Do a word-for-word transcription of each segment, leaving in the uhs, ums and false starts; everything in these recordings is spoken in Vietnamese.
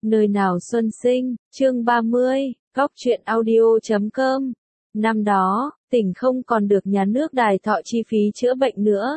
Nơi nào xuân sinh, chương ba mươi, góc truyện audio chấm com. Năm đó, tỉnh không còn được nhà nước đài thọ chi phí chữa bệnh nữa.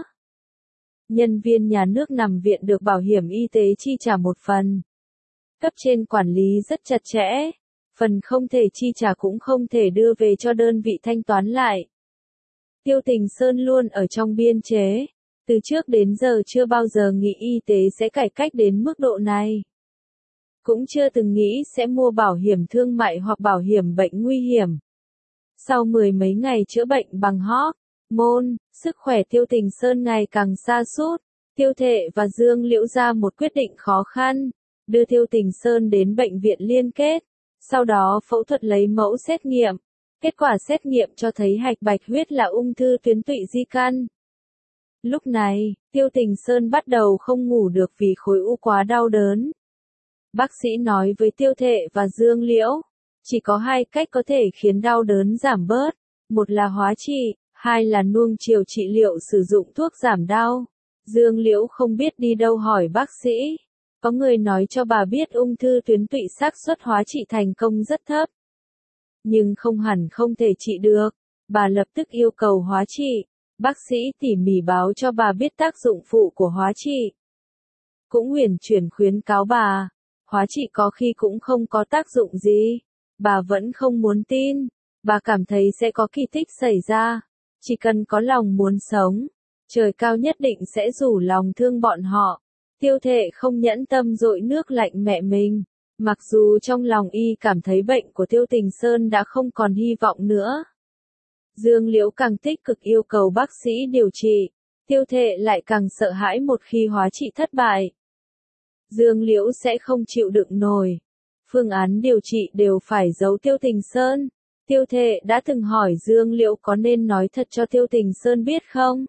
Nhân viên nhà nước nằm viện được bảo hiểm y tế chi trả một phần. Cấp trên quản lý rất chặt chẽ, phần không thể chi trả cũng không thể đưa về cho đơn vị thanh toán lại. Tiêu Tình Sơn luôn ở trong biên chế, từ trước đến giờ chưa bao giờ nghĩ y tế sẽ cải cách đến mức độ này. Cũng chưa từng nghĩ sẽ mua bảo hiểm thương mại hoặc bảo hiểm bệnh nguy hiểm. Sau mười mấy ngày chữa bệnh bằng hóc môn, sức khỏe Tiêu Tình Sơn ngày càng sa sút. Tiêu Thệ và Dương Liễu ra một quyết định khó khăn, đưa Tiêu Tình Sơn đến bệnh viện liên kết, sau đó phẫu thuật lấy mẫu xét nghiệm. Kết quả xét nghiệm cho thấy hạch bạch huyết là ung thư tuyến tụy di căn. Lúc này, Tiêu Tình Sơn bắt đầu không ngủ được vì khối u quá đau đớn. Bác sĩ nói với Tiêu Thệ và Dương Liễu, chỉ có hai cách có thể khiến đau đớn giảm bớt, một là hóa trị, hai là nuông chiều trị liệu sử dụng thuốc giảm đau. Dương Liễu không biết đi đâu hỏi bác sĩ, có người nói cho bà biết ung thư tuyến tụy xác suất hóa trị thành công rất thấp. Nhưng không hẳn không thể trị được, bà lập tức yêu cầu hóa trị, bác sĩ tỉ mỉ báo cho bà biết tác dụng phụ của hóa trị. Cũng huyền chuyển khuyến cáo bà, hóa trị có khi cũng không có tác dụng gì, bà vẫn không muốn tin, bà cảm thấy sẽ có kỳ tích xảy ra, chỉ cần có lòng muốn sống, trời cao nhất định sẽ rủ lòng thương bọn họ. Tiêu Thệ không nhẫn tâm dội nước lạnh mẹ mình, mặc dù trong lòng y cảm thấy bệnh của Tiêu Tình Sơn đã không còn hy vọng nữa. Dương Liễu càng tích cực yêu cầu bác sĩ điều trị, Tiêu Thệ lại càng sợ hãi một khi hóa trị thất bại. Dương Liễu sẽ không chịu đựng nổi. Phương án điều trị đều phải giấu Tiêu Tình Sơn. Tiêu Thệ đã từng hỏi Dương Liễu có nên nói thật cho Tiêu Tình Sơn biết không?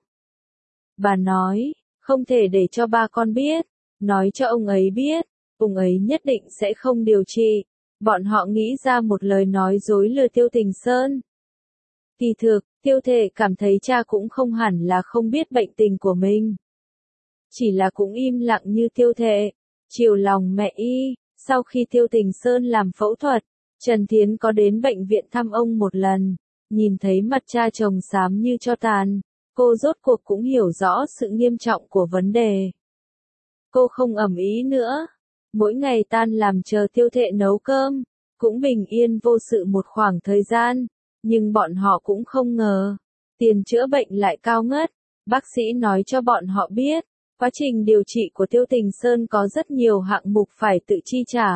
Bà nói, không thể để cho ba con biết, nói cho ông ấy biết, ông ấy nhất định sẽ không điều trị. Bọn họ nghĩ ra một lời nói dối lừa Tiêu Tình Sơn. Kỳ thực, Tiêu Thệ cảm thấy cha cũng không hẳn là không biết bệnh tình của mình. Chỉ là cũng im lặng như Tiêu Thệ, chiều lòng mẹ y. Sau khi Tiêu Tình Sơn làm phẫu thuật, Trần Thiến có đến bệnh viện thăm ông một lần, nhìn thấy mặt cha chồng xám như tro tàn, cô rốt cuộc cũng hiểu rõ sự nghiêm trọng của vấn đề. Cô không ầm ĩ nữa, mỗi ngày tan làm chờ Tiêu Thệ nấu cơm, cũng bình yên vô sự một khoảng thời gian, nhưng bọn họ cũng không ngờ, tiền chữa bệnh lại cao ngất. Bác sĩ nói cho bọn họ biết, quá trình điều trị của Tiêu Tình Sơn có rất nhiều hạng mục phải tự chi trả.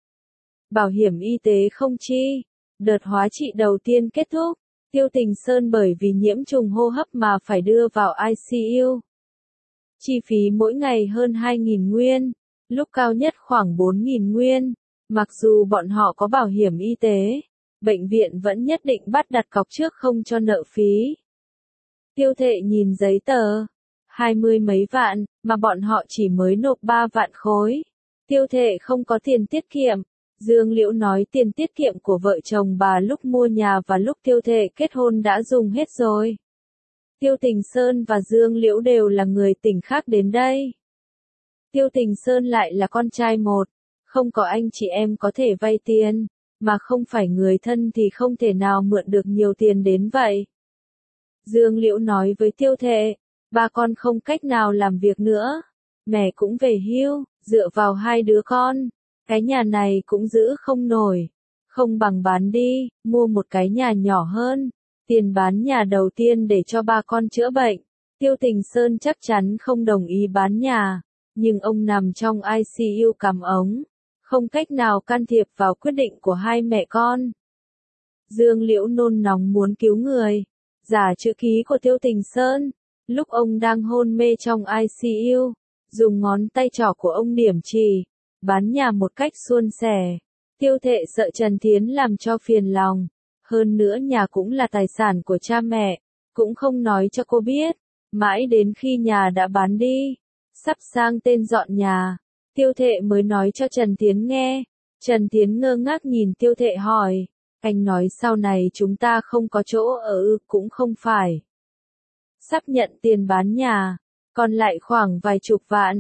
Bảo hiểm y tế không chi. Đợt hóa trị đầu tiên kết thúc, Tiêu Tình Sơn bởi vì nhiễm trùng hô hấp mà phải đưa vào i xê u. Chi phí mỗi ngày hơn hai nghìn nguyên, lúc cao nhất khoảng bốn nghìn nguyên. Mặc dù bọn họ có bảo hiểm y tế, bệnh viện vẫn nhất định bắt đặt cọc trước không cho nợ phí. Tiêu Thệ nhìn giấy tờ, hai mươi mấy vạn, mà bọn họ chỉ mới nộp ba vạn khối. Tiêu Thệ không có tiền tiết kiệm. Dương Liễu nói tiền tiết kiệm của vợ chồng bà lúc mua nhà và lúc Tiêu Thệ kết hôn đã dùng hết rồi. Tiêu Tình Sơn và Dương Liễu đều là người tỉnh khác đến đây. Tiêu Tình Sơn lại là con trai một, không có anh chị em có thể vay tiền, mà không phải người thân thì không thể nào mượn được nhiều tiền đến vậy. Dương Liễu nói với Tiêu Thệ, ba con không cách nào làm việc nữa, mẹ cũng về hưu, dựa vào hai đứa con, cái nhà này cũng giữ không nổi, không bằng bán đi, mua một cái nhà nhỏ hơn, tiền bán nhà đầu tiên để cho ba con chữa bệnh. Tiêu Tình Sơn chắc chắn không đồng ý bán nhà, nhưng ông nằm trong i xê u cắm ống, không cách nào can thiệp vào quyết định của hai mẹ con. Dương Liễu nôn nóng muốn cứu người, giả chữ ký của Tiêu Tình Sơn, lúc ông đang hôn mê trong i xê u, dùng ngón tay trỏ của ông điểm chỉ, bán nhà một cách suôn sẻ. Tiêu Thệ sợ Trần Thiến làm cho phiền lòng, hơn nữa nhà cũng là tài sản của cha mẹ, cũng không nói cho cô biết, mãi đến khi nhà đã bán đi, sắp sang tên dọn nhà, Tiêu Thệ mới nói cho Trần Thiến nghe. Trần Thiến ngơ ngác nhìn Tiêu Thệ hỏi, anh nói sau này chúng ta không có chỗ ở ư? Cũng không phải. Sắp nhận tiền bán nhà, còn lại khoảng vài chục vạn.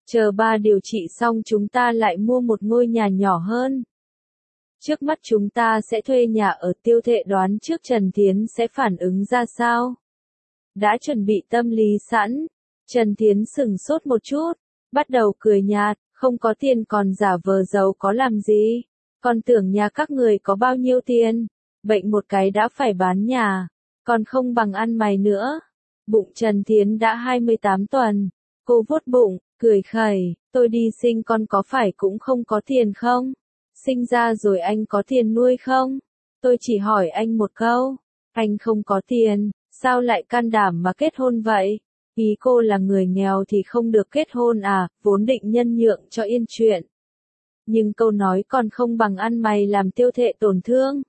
Chờ ba điều trị xong chúng ta lại mua một ngôi nhà nhỏ hơn. Trước mắt chúng ta sẽ thuê nhà ở. Tiêu Thệ đoán trước Trần Thiến sẽ phản ứng ra sao. Đã chuẩn bị tâm lý sẵn. Trần Thiến sửng sốt một chút, bắt đầu cười nhạt, không có tiền còn giả vờ giàu có làm gì. Còn tưởng nhà các người có bao nhiêu tiền, bệnh một cái đã phải bán nhà, còn không bằng ăn mày nữa. Bụng Trần Thiến đã hai mươi tám tuần, cô vuốt bụng, cười khẩy, tôi đi sinh con có phải cũng không có tiền không? Sinh ra rồi anh có tiền nuôi không? Tôi chỉ hỏi anh một câu, anh không có tiền, sao lại can đảm mà kết hôn vậy? Ý cô là người nghèo thì không được kết hôn à, vốn định nhân nhượng cho yên chuyện. Nhưng câu nói còn không bằng ăn mày làm Tiêu Thệ tổn thương.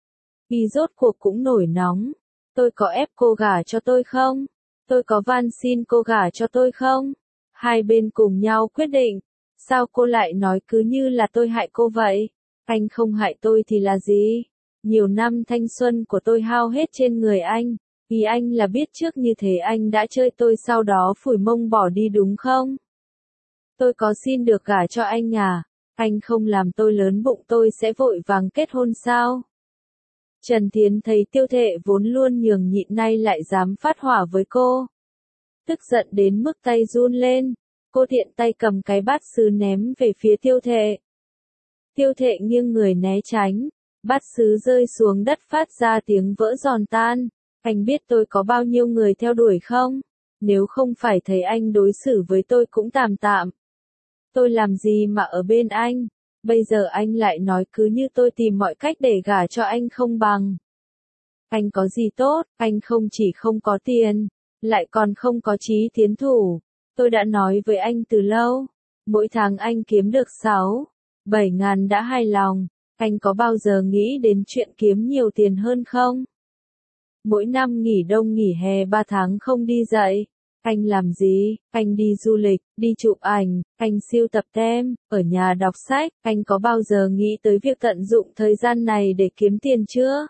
Vì rốt cuộc cũng nổi nóng. Tôi có ép cô gả cho tôi không? Tôi có van xin cô gả cho tôi không? Hai bên cùng nhau quyết định. Sao cô lại nói cứ như là tôi hại cô vậy? Anh không hại tôi thì là gì? Nhiều năm thanh xuân của tôi hao hết trên người anh. Vì anh là biết trước như thế anh đã chơi tôi sau đó phủi mông bỏ đi đúng không? Tôi có xin được gả cho anh à? Anh không làm tôi lớn bụng tôi sẽ vội vàng kết hôn sao? Trần Thiến thấy Tiêu Thệ vốn luôn nhường nhịn nay lại dám phát hỏa với cô. Tức giận đến mức tay run lên. Cô tiện tay cầm cái bát sứ ném về phía Tiêu Thệ. Tiêu Thệ nghiêng người né tránh. Bát sứ rơi xuống đất phát ra tiếng vỡ giòn tan. Anh biết tôi có bao nhiêu người theo đuổi không? Nếu không phải thấy anh đối xử với tôi cũng tạm tạm. Tôi làm gì mà ở bên anh? Bây giờ anh lại nói cứ như tôi tìm mọi cách để gả cho anh không bằng. Anh có gì tốt, anh không chỉ không có tiền, lại còn không có chí tiến thủ. Tôi đã nói với anh từ lâu, mỗi tháng anh kiếm được sáu, bảy ngàn đã hài lòng. Anh có bao giờ nghĩ đến chuyện kiếm nhiều tiền hơn không? Mỗi năm nghỉ đông nghỉ hè ba tháng không đi dạy. Anh làm gì? Anh đi du lịch, đi chụp ảnh, anh sưu tập tem, ở nhà đọc sách. Anh có bao giờ nghĩ tới việc tận dụng thời gian này để kiếm tiền chưa?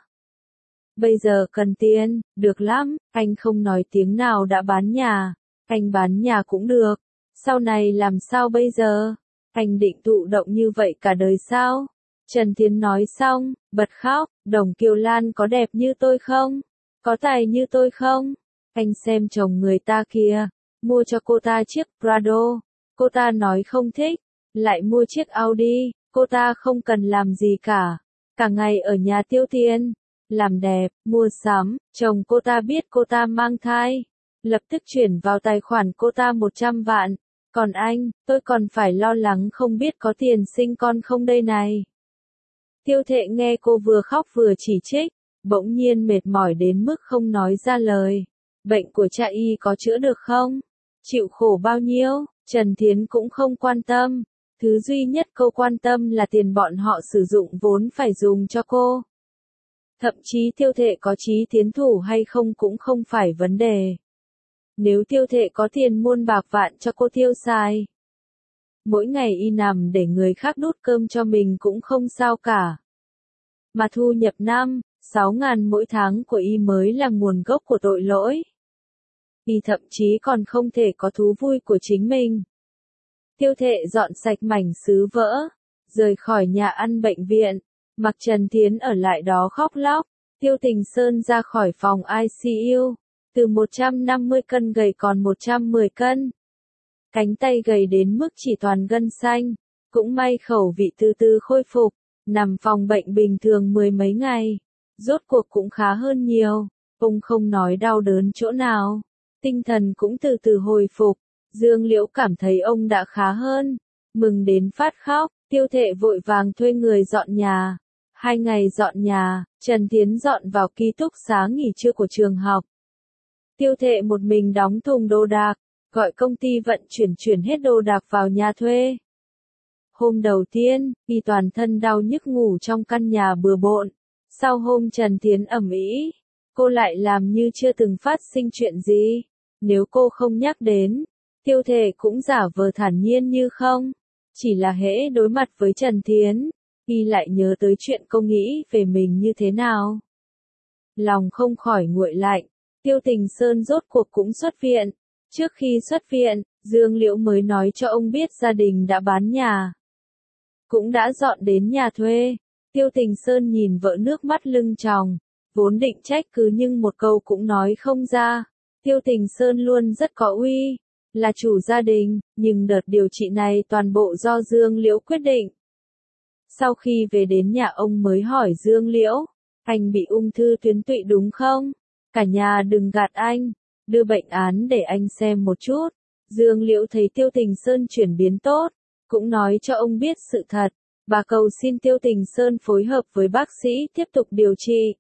Bây giờ cần tiền, được lắm, anh không nói tiếng nào đã bán nhà. Anh bán nhà cũng được. Sau này làm sao bây giờ? Anh định thụ động như vậy cả đời sao? Trần Thiến nói xong, bật khóc. Đồng Kiều Lan có đẹp như tôi không? Có tài như tôi không? Anh xem chồng người ta kìa, mua cho cô ta chiếc Prado, cô ta nói không thích, lại mua chiếc Audi, cô ta không cần làm gì cả, cả ngày ở nhà tiêu tiền, làm đẹp, mua sắm, chồng cô ta biết cô ta mang thai, lập tức chuyển vào tài khoản cô ta một trăm vạn, còn anh, tôi còn phải lo lắng không biết có tiền sinh con không đây này. Tiêu Thệ nghe cô vừa khóc vừa chỉ trích, bỗng nhiên mệt mỏi đến mức không nói ra lời. Bệnh của cha y có chữa được không? Chịu khổ bao nhiêu? Trần Thiến cũng không quan tâm. Thứ duy nhất cô quan tâm là tiền bọn họ sử dụng vốn phải dùng cho cô. Thậm chí Tiêu Thệ có chí tiến thủ hay không cũng không phải vấn đề. Nếu Tiêu Thệ có tiền muôn bạc vạn cho cô tiêu xài. Mỗi ngày y nằm để người khác đút cơm cho mình cũng không sao cả. Mà thu nhập năm, sáu ngàn mỗi tháng của y mới là nguồn gốc của tội lỗi. Y thậm chí còn không thể có thú vui của chính mình. Tiêu Thệ dọn sạch mảnh sứ vỡ, rời khỏi nhà ăn bệnh viện, mặc Trần Thiến ở lại đó khóc lóc. Tiêu Tình Sơn ra khỏi phòng i xê u, từ một trăm năm mươi cân gầy còn một trăm mười cân. Cánh tay gầy đến mức chỉ toàn gân xanh, cũng may khẩu vị từ từ khôi phục, nằm phòng bệnh bình thường mười mấy ngày, rốt cuộc cũng khá hơn nhiều, ông không nói đau đớn chỗ nào, tinh thần cũng từ từ hồi phục, Dương Liễu cảm thấy ông đã khá hơn, mừng đến phát khóc, Tiêu Thệ vội vàng thuê người dọn nhà, hai ngày dọn nhà, Trần Thiến dọn vào ký túc xá nghỉ trưa của trường học. Tiêu Thệ một mình đóng thùng đồ đạc, gọi công ty vận chuyển chuyển hết đồ đạc vào nhà thuê. Hôm đầu tiên, y toàn thân đau nhức ngủ trong căn nhà bừa bộn. Sau hôm Trần Thiến ầm ĩ, cô lại làm như chưa từng phát sinh chuyện gì. Nếu cô không nhắc đến, Tiêu Thệ cũng giả vờ thản nhiên như không. Chỉ là hễ đối mặt với Trần Thiến, y lại nhớ tới chuyện cô nghĩ về mình như thế nào. Lòng không khỏi nguội lạnh, Tiêu Tình Sơn rốt cuộc cũng xuất viện. Trước khi xuất viện, Dương Liễu mới nói cho ông biết gia đình đã bán nhà. Cũng đã dọn đến nhà thuê. Tiêu Tình Sơn nhìn vợ nước mắt lưng tròng, vốn định trách cứ nhưng một câu cũng nói không ra. Tiêu Tình Sơn luôn rất có uy, là chủ gia đình, nhưng đợt điều trị này toàn bộ do Dương Liễu quyết định. Sau khi về đến nhà ông mới hỏi Dương Liễu, anh bị ung thư tuyến tụy đúng không? Cả nhà đừng gạt anh, đưa bệnh án để anh xem một chút. Dương Liễu thấy Tiêu Tình Sơn chuyển biến tốt, cũng nói cho ông biết sự thật. Bà cầu xin Tiêu Tình Sơn phối hợp với bác sĩ tiếp tục điều trị.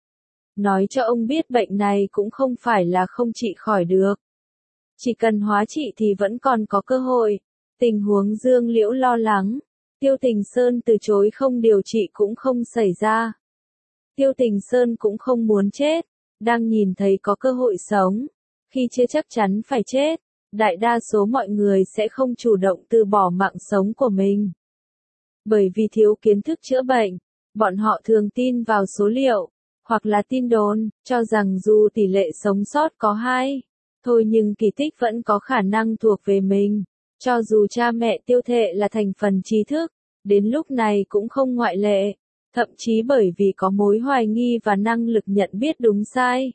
Nói cho ông biết bệnh này cũng không phải là không trị khỏi được. Chỉ cần hóa trị thì vẫn còn có cơ hội. Tình huống Dương Liễu lo lắng. Tiêu Tình Sơn từ chối không điều trị cũng không xảy ra. Tiêu Tình Sơn cũng không muốn chết. Đang nhìn thấy có cơ hội sống. Khi chưa chắc chắn phải chết, đại đa số mọi người sẽ không chủ động từ bỏ mạng sống của mình. Bởi vì thiếu kiến thức chữa bệnh, bọn họ thường tin vào số liệu, hoặc là tin đồn, cho rằng dù tỷ lệ sống sót có hai, thôi nhưng kỳ tích vẫn có khả năng thuộc về mình. Cho dù cha mẹ Tiêu Thệ là thành phần trí thức, đến lúc này cũng không ngoại lệ, thậm chí bởi vì có mối hoài nghi và năng lực nhận biết đúng sai.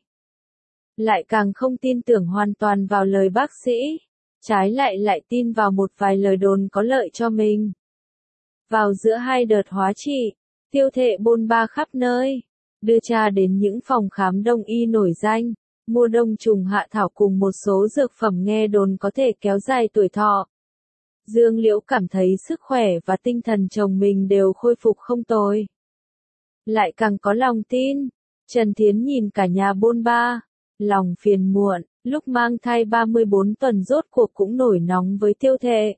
Lại càng không tin tưởng hoàn toàn vào lời bác sĩ, trái lại lại tin vào một vài lời đồn có lợi cho mình. Vào giữa hai đợt hóa trị, Tiêu Thệ bôn ba khắp nơi, đưa cha đến những phòng khám đông y nổi danh, mua đông trùng hạ thảo cùng một số dược phẩm nghe đồn có thể kéo dài tuổi thọ. Dương Liễu cảm thấy sức khỏe và tinh thần chồng mình đều khôi phục không tồi. Lại càng có lòng tin, Trần Thiến nhìn cả nhà bôn ba, lòng phiền muộn, lúc mang thai ba mươi bốn tuần rốt cuộc cũng nổi nóng với Tiêu Thệ.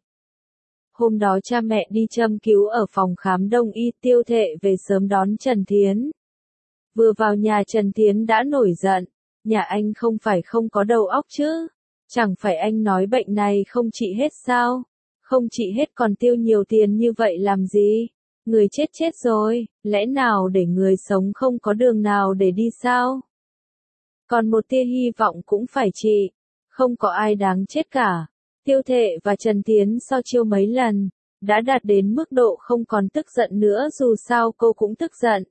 Hôm đó cha mẹ đi châm cứu ở phòng khám đông y, Tiêu Thệ về sớm đón Trần Thiến. Vừa vào nhà Trần Thiến đã nổi giận, nhà anh không phải không có đầu óc chứ, chẳng phải anh nói bệnh này không trị hết sao, không trị hết còn tiêu nhiều tiền như vậy làm gì, người chết chết rồi, lẽ nào để người sống không có đường nào để đi sao? Còn một tia hy vọng cũng phải trị, không có ai đáng chết cả. Tiêu Thệ và Trần Thiến so chiêu mấy lần, đã đạt đến mức độ không còn tức giận nữa, dù sao cô cũng tức giận.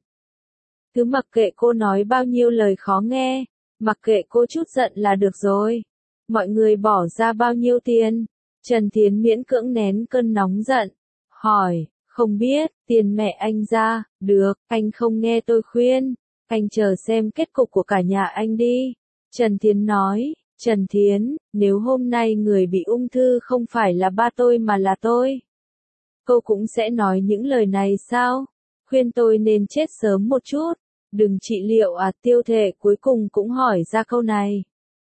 Cứ mặc kệ cô nói bao nhiêu lời khó nghe, mặc kệ cô chút giận là được rồi. Mọi người bỏ ra bao nhiêu tiền? Trần Thiến miễn cưỡng nén cơn nóng giận, hỏi, không biết, tiền mẹ anh ra, được, anh không nghe tôi khuyên, anh chờ xem kết cục của cả nhà anh đi. Trần Thiến nói, Trần Thiến, nếu hôm nay người bị ung thư không phải là ba tôi mà là tôi, cô cũng sẽ nói những lời này sao? Khuyên tôi nên chết sớm một chút, đừng trị liệu à? Tiêu Thệ cuối cùng cũng hỏi ra câu này.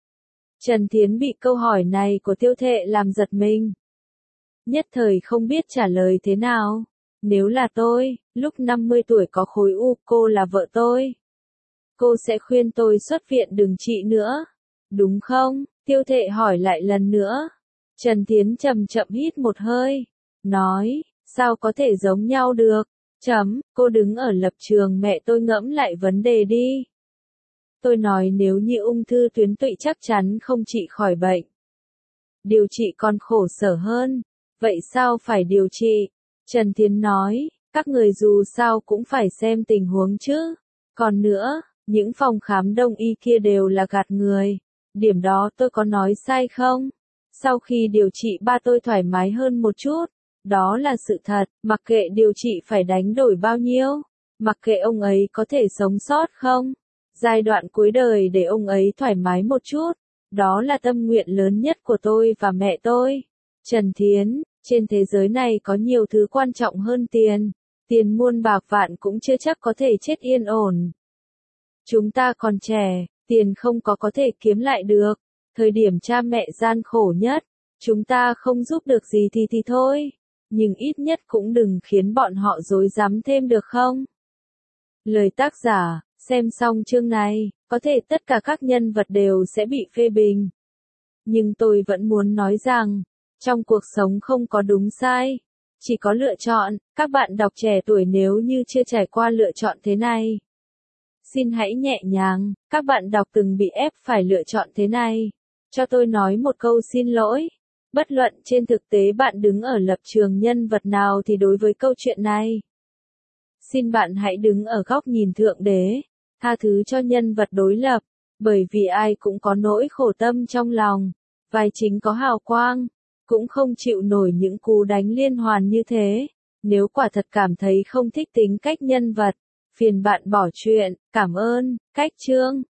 Trần Thiến bị câu hỏi này của Tiêu Thệ làm giật mình. Nhất thời không biết trả lời thế nào. Nếu là tôi, lúc năm mươi tuổi có khối u, cô là vợ tôi, cô sẽ khuyên tôi xuất viện đừng trị nữa, đúng không? Tiêu Thệ hỏi lại lần nữa. Trần Thiến chậm chậm hít một hơi, nói, sao có thể giống nhau được? Chấm, cô đứng ở lập trường mẹ tôi ngẫm lại vấn đề đi. Tôi nói nếu như ung thư tuyến tụy chắc chắn không trị khỏi bệnh. Điều trị còn khổ sở hơn. Vậy sao phải điều trị? Trần Thiến nói, các người dù sao cũng phải xem tình huống chứ. Còn nữa, những phòng khám đông y kia đều là gạt người. Điểm đó tôi có nói sai không? Sau khi điều trị ba tôi thoải mái hơn một chút. Đó là sự thật, mặc kệ điều trị phải đánh đổi bao nhiêu. Mặc kệ ông ấy có thể sống sót không. Giai đoạn cuối đời để ông ấy thoải mái một chút. Đó là tâm nguyện lớn nhất của tôi và mẹ tôi. Trần Thiến, trên thế giới này có nhiều thứ quan trọng hơn tiền. Tiền muôn bạc vạn cũng chưa chắc có thể chết yên ổn. Chúng ta còn trẻ, tiền không có có thể kiếm lại được. Thời điểm cha mẹ gian khổ nhất, chúng ta không giúp được gì thì thì thôi. Nhưng ít nhất cũng đừng khiến bọn họ rối rắm thêm được không? Lời tác giả, xem xong chương này, có thể tất cả các nhân vật đều sẽ bị phê bình. Nhưng tôi vẫn muốn nói rằng, trong cuộc sống không có đúng sai, chỉ có lựa chọn. Các bạn đọc trẻ tuổi nếu như chưa trải qua lựa chọn thế này, xin hãy nhẹ nhàng. Các bạn đọc từng bị ép phải lựa chọn thế này, cho tôi nói một câu xin lỗi. Bất luận trên thực tế bạn đứng ở lập trường nhân vật nào thì đối với câu chuyện này, xin bạn hãy đứng ở góc nhìn Thượng Đế, tha thứ cho nhân vật đối lập, bởi vì ai cũng có nỗi khổ tâm trong lòng, vai chính có hào quang, cũng không chịu nổi những cú đánh liên hoàn như thế. Nếu quả thật cảm thấy không thích tính cách nhân vật, phiền bạn bỏ chuyện, cảm ơn, cách chương.